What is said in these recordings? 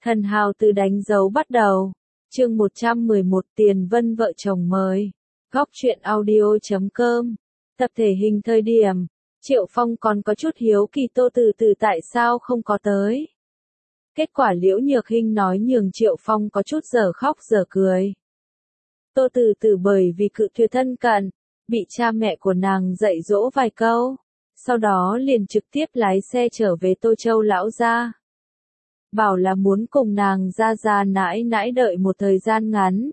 Thần hào từ đánh dấu bắt đầu. Chương 111 Tiền Vân vợ chồng mới. Góc truyện audio.com. Tập thể hình thời điểm. Triệu Phong còn có chút hiếu kỳ Tô Từ Từ tại sao không có tới. Kết quả Liễu Nhược Hinh nói nhường Triệu Phong có chút dở khóc dở cười. Tô Từ Từ bởi vì cự tuyệt thân cận, bị cha mẹ của nàng dạy dỗ vài câu, sau đó liền trực tiếp lái xe trở về Tô Châu lão gia. Bảo là muốn cùng nàng ra nãi nãi đợi một thời gian ngắn.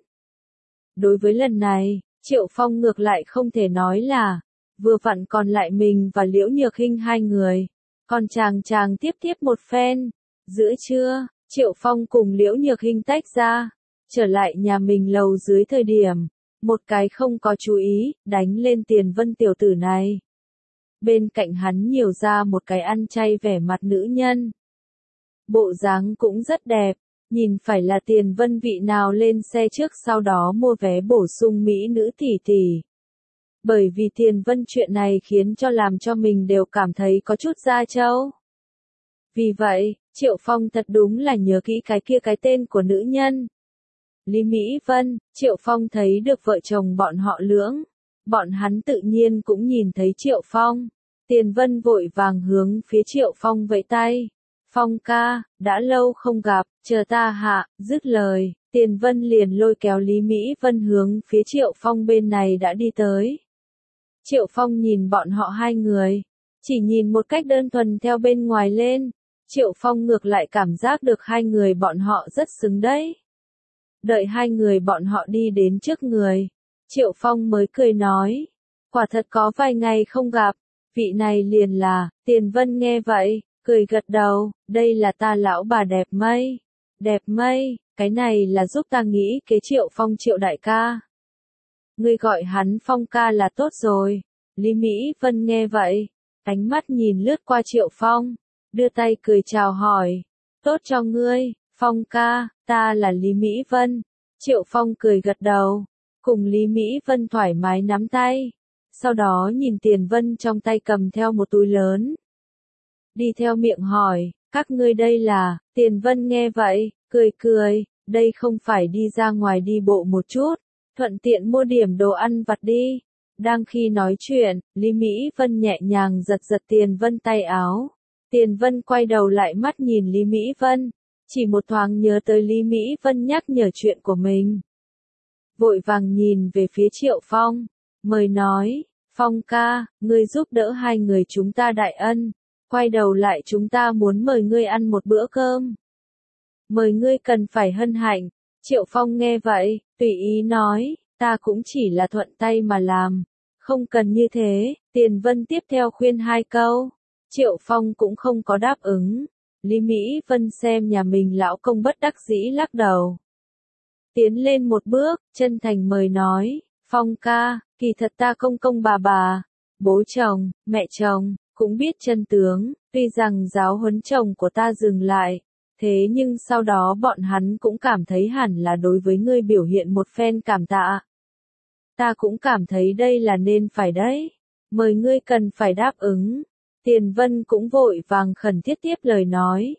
Đối với lần này, Triệu Phong ngược lại không thể nói là, vừa vặn còn lại mình và Liễu Nhược Hinh hai người, còn chàng tiếp một phen. Giữa trưa, Triệu Phong cùng Liễu Nhược Hinh tách ra, trở lại nhà mình lầu dưới thời điểm, một cái không có chú ý, đánh lên Tiền Vân tiểu tử này. Bên cạnh hắn nhiều ra một cái ăn chay vẻ mặt nữ nhân. Bộ dáng cũng rất đẹp, nhìn phải là Tiền Vân vị nào lên xe trước sau đó mua vé bổ sung mỹ nữ tỷ tỷ. Bởi vì Tiền Vân chuyện này khiến cho làm cho mình đều cảm thấy có chút da trâu. Vì vậy, Triệu Phong thật đúng là nhớ kỹ cái tên của nữ nhân. Lý Mỹ Vân. Triệu Phong thấy được vợ chồng bọn họ lưỡng. Bọn hắn tự nhiên cũng nhìn thấy Triệu Phong. Tiền Vân vội vàng hướng phía Triệu Phong vẫy tay. Phong ca, đã lâu không gặp, chờ ta hạ, dứt lời, Tiền Vân liền lôi kéo Lý Mỹ Vân hướng phía Triệu Phong bên này đã đi tới. Triệu Phong nhìn bọn họ hai người, chỉ nhìn một cách đơn thuần theo bên ngoài lên, Triệu Phong ngược lại cảm giác được hai người bọn họ rất xứng đấy. Đợi hai người bọn họ đi đến trước người, Triệu Phong mới cười nói, quả thật có vài ngày không gặp, vị này liền là, Tiền Vân nghe vậy, cười gật đầu, đây là ta lão bà đẹp mây, cái này là giúp ta nghĩ kế Triệu Phong Triệu đại ca. Ngươi gọi hắn Phong ca là tốt rồi. Lý Mỹ Vân nghe vậy, ánh mắt nhìn lướt qua Triệu Phong, đưa tay cười chào hỏi, tốt cho ngươi, Phong ca, ta là Lý Mỹ Vân. Triệu Phong cười gật đầu, cùng Lý Mỹ Vân thoải mái nắm tay, sau đó nhìn Tiền Vân trong tay cầm theo một túi lớn. Đi theo miệng hỏi, các ngươi đây là, Tiền Vân nghe vậy, cười, đây không phải đi ra ngoài đi bộ một chút, thuận tiện mua điểm đồ ăn vặt đi. Đang khi nói chuyện, Lý Mỹ Vân nhẹ nhàng giật Tiền Vân tay áo. Tiền Vân quay đầu lại mắt nhìn Lý Mỹ Vân, chỉ một thoáng nhớ tới Lý Mỹ Vân nhắc nhở chuyện của mình. Vội vàng nhìn về phía Triệu Phong, mời nói, Phong ca, ngươi giúp đỡ hai người chúng ta đại ân, quay đầu lại chúng ta muốn mời ngươi ăn một bữa cơm. Mời ngươi cần phải hân hạnh. Triệu Phong nghe vậy, tùy ý nói, ta cũng chỉ là thuận tay mà làm, không cần như thế. Tiền Vân tiếp theo khuyên hai câu, Triệu Phong cũng không có đáp ứng. Lý Mỹ Vân xem nhà mình lão công bất đắc dĩ lắc đầu. Tiến lên một bước, chân thành mời nói, Phong ca, kỳ thật ta công bà, bố chồng, mẹ chồng, cũng biết chân tướng, tuy rằng giáo huấn chồng của ta dừng lại, thế nhưng sau đó bọn hắn cũng cảm thấy hẳn là đối với ngươi biểu hiện một phen cảm tạ. Ta cũng cảm thấy đây là nên phải đấy, mời ngươi cần phải đáp ứng. Tiền Vân cũng vội vàng khẩn thiết tiếp lời nói,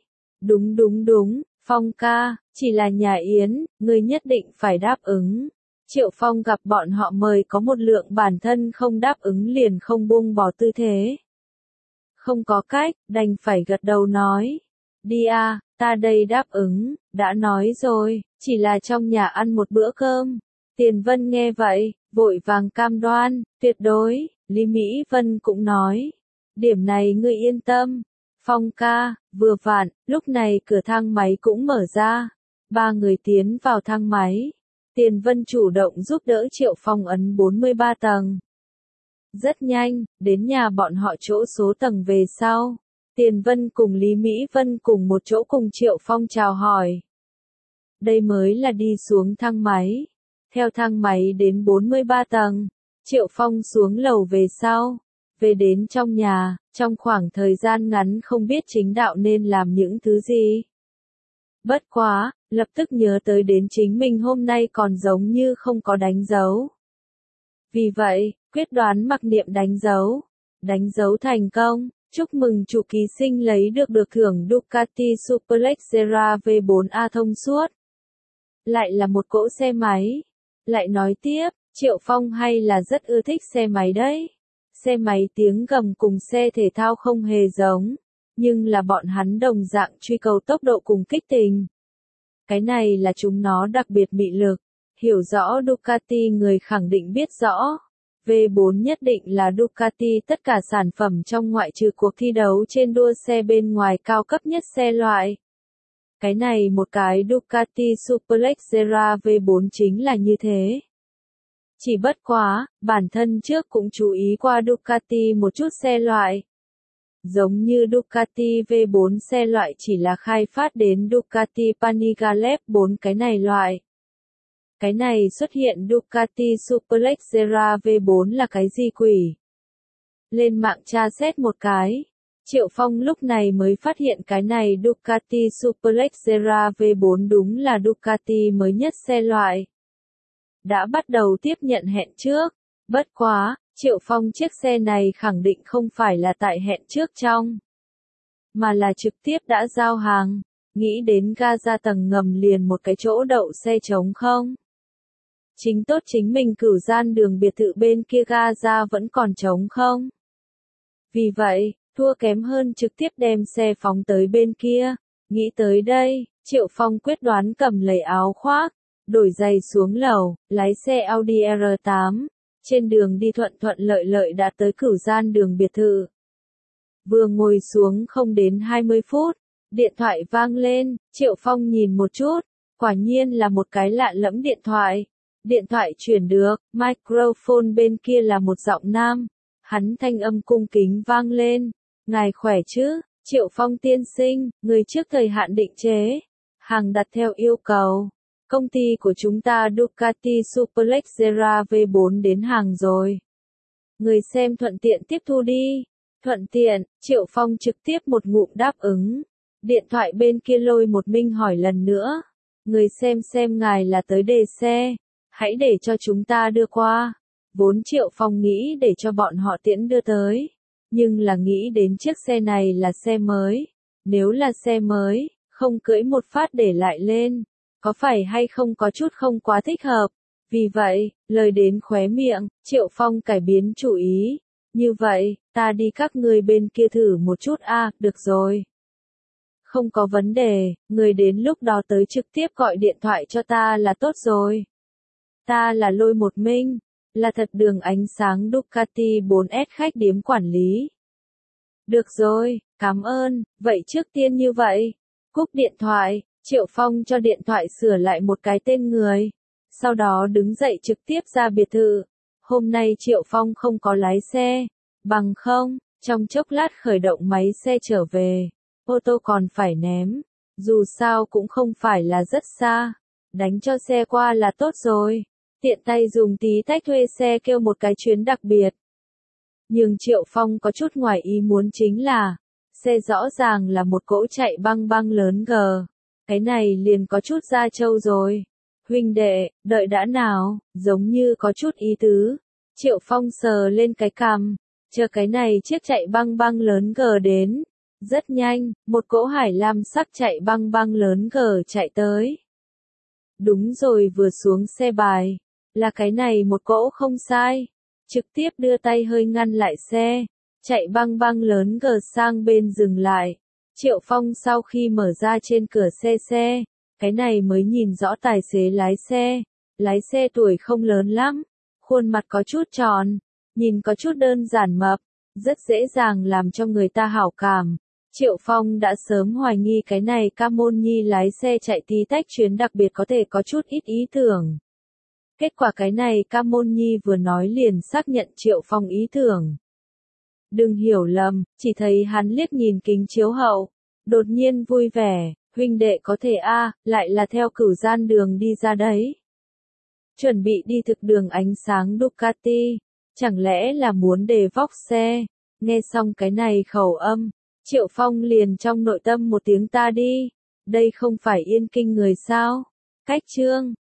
đúng, Phong ca, chỉ là nhà yến, ngươi nhất định phải đáp ứng. Triệu Phong gặp bọn họ mời có một lượng bản thân không đáp ứng liền không buông bỏ tư thế. Không có cách, đành phải gật đầu nói, đi à, ta đây đáp ứng, đã nói rồi, chỉ là trong nhà ăn một bữa cơm. Tiền Vân nghe vậy, vội vàng cam đoan, tuyệt đối. Lý Mỹ Vân cũng nói, điểm này ngươi yên tâm. Phong ca, vừa vặn, lúc này cửa thang máy cũng mở ra. Ba người tiến vào thang máy. Tiền Vân chủ động giúp đỡ Triệu Phong ấn 43 tầng. Rất nhanh, đến nhà bọn họ chỗ số tầng về sau. Tiền Vân cùng Lý Mỹ Vân cùng một chỗ cùng Triệu Phong chào hỏi. Đây mới là đi xuống thang máy. Theo thang máy đến 43 tầng, Triệu Phong xuống lầu về sau. Về đến trong nhà, trong khoảng thời gian ngắn không biết chính đạo nên làm những thứ gì. Bất quá, lập tức nhớ tới đến chính mình hôm nay còn giống như không có đánh dấu. Vì vậy, quyết đoán mặc niệm đánh dấu thành công, Chúc mừng chủ ký sinh lấy được thưởng Ducati Superleggera V4A thông suốt. Lại là một cỗ xe máy. Lại nói tiếp, Triệu Phong hay là rất ưa thích xe máy đấy. Xe máy tiếng gầm cùng xe thể thao không hề giống, nhưng là bọn hắn đồng dạng truy cầu tốc độ cùng kích tình. Cái này là chúng nó đặc biệt mị lực. Hiểu rõ Ducati người khẳng định biết rõ. V4 nhất định là Ducati tất cả sản phẩm trong ngoại trừ cuộc thi đấu trên đua xe bên ngoài cao cấp nhất xe loại. Cái này một cái Ducati Superleggera V4 chính là như thế. Chỉ bất quá, bản thân trước cũng chú ý qua Ducati một chút xe loại. Giống như Ducati V4 xe loại chỉ là khai phát đến Ducati Panigale 4 cái này loại. Cái này xuất hiện Ducati Superleggera V4 là cái gì quỷ? Lên mạng tra xét một cái. Triệu Phong lúc này mới phát hiện cái này Ducati Superleggera V4 đúng là Ducati mới nhất xe loại. Đã bắt đầu tiếp nhận hẹn trước. Bất quá, Triệu Phong chiếc xe này khẳng định không phải là tại hẹn trước trong, mà là trực tiếp đã giao hàng. Nghĩ đến ga ra tầng ngầm liền một cái chỗ đậu xe trống không? Chính tốt chính mình cửu gian đường biệt thự bên kia ga ra vẫn còn trống không? Vì vậy, thua kém hơn trực tiếp đem xe phóng tới bên kia. Nghĩ tới đây, Triệu Phong quyết đoán cầm lấy áo khoác, đổi giày xuống lầu, lái xe Audi R8. Trên đường đi thuận thuận lợi lợi đã tới cửu gian đường biệt thự. Vừa ngồi xuống không đến 20 phút, điện thoại vang lên, Triệu Phong nhìn một chút, quả nhiên là một cái lạ lẫm điện thoại. Điện thoại chuyển được, microphone bên kia là một giọng nam. Hắn thanh âm cung kính vang lên. Ngài khỏe chứ, Triệu Phong tiên sinh, người trước thời hạn định chế. Hàng đặt theo yêu cầu. Công ty của chúng ta Ducati Superleggera V4 đến hàng rồi. Người xem thuận tiện tiếp thu đi. Thuận tiện, Triệu Phong trực tiếp một ngụm đáp ứng. Điện thoại bên kia lôi một minh hỏi lần nữa. Người xem ngài là tới đề xe. Hãy để cho chúng ta đưa qua. Vốn Triệu Phong nghĩ để cho bọn họ tiễn đưa tới. Nhưng là nghĩ đến chiếc xe này là xe mới. Nếu là xe mới, không cưỡi một phát để lại lên. Có phải hay không có chút không quá thích hợp. Vì vậy, lời đến khóe miệng, Triệu Phong cải biến chủ ý. Như vậy, ta đi các người bên kia thử một chút được rồi. Không có vấn đề, người đến lúc đó tới trực tiếp gọi điện thoại cho ta là tốt rồi. Ta là Lôi Một Minh, là thật đường ánh sáng Ducati 4S khách điếm quản lý. Được rồi, cảm ơn, vậy trước tiên như vậy. Cúp điện thoại, Triệu Phong cho điện thoại sửa lại một cái tên người. Sau đó đứng dậy trực tiếp ra biệt thự. Hôm nay Triệu Phong không có lái xe. Bằng không, trong chốc lát khởi động máy xe trở về. Ô tô còn phải ném. Dù sao cũng không phải là rất xa. Đánh cho xe qua là tốt rồi. Tiện tay dùng tí tách thuê xe kêu một cái chuyến đặc biệt. Nhưng Triệu Phong có chút ngoài ý muốn chính là, xe rõ ràng là một cỗ chạy băng băng lớn G. Cái này liền có chút da trâu rồi. Huynh đệ, đợi đã nào, giống như có chút ý tứ. Triệu Phong sờ lên cái cằm, chờ cái này chiếc chạy băng băng lớn G đến. Rất nhanh, một cỗ hải lam sắc chạy băng băng lớn G chạy tới. Đúng rồi, vừa xuống xe bài. Là cái này một cỗ không sai. Trực tiếp đưa tay hơi ngăn lại xe. Chạy băng băng lớn G sang bên dừng lại. Triệu Phong sau khi mở ra trên cửa xe, cái này mới nhìn rõ tài xế lái xe. Lái xe tuổi không lớn lắm. Khuôn mặt có chút tròn. Nhìn có chút đơn giản mập. Rất dễ dàng làm cho người ta hảo cảm. Triệu Phong đã sớm hoài nghi cái này Camon Nhi lái xe chạy tí tách chuyến đặc biệt có thể có chút ít ý tưởng. Kết quả cái này Camon Nhi vừa nói liền xác nhận Triệu Phong ý tưởng. Đừng hiểu lầm, chỉ thấy hắn liếc nhìn kính chiếu hậu. Đột nhiên vui vẻ, huynh đệ có thể lại là theo cửu gian đường đi ra đấy. Chuẩn bị đi thực đường ánh sáng Ducati, chẳng lẽ là muốn đề vóc xe. Nghe xong cái này khẩu âm, Triệu Phong liền trong nội tâm một tiếng ta đi. Đây không phải Yên Kinh người sao? Cách chương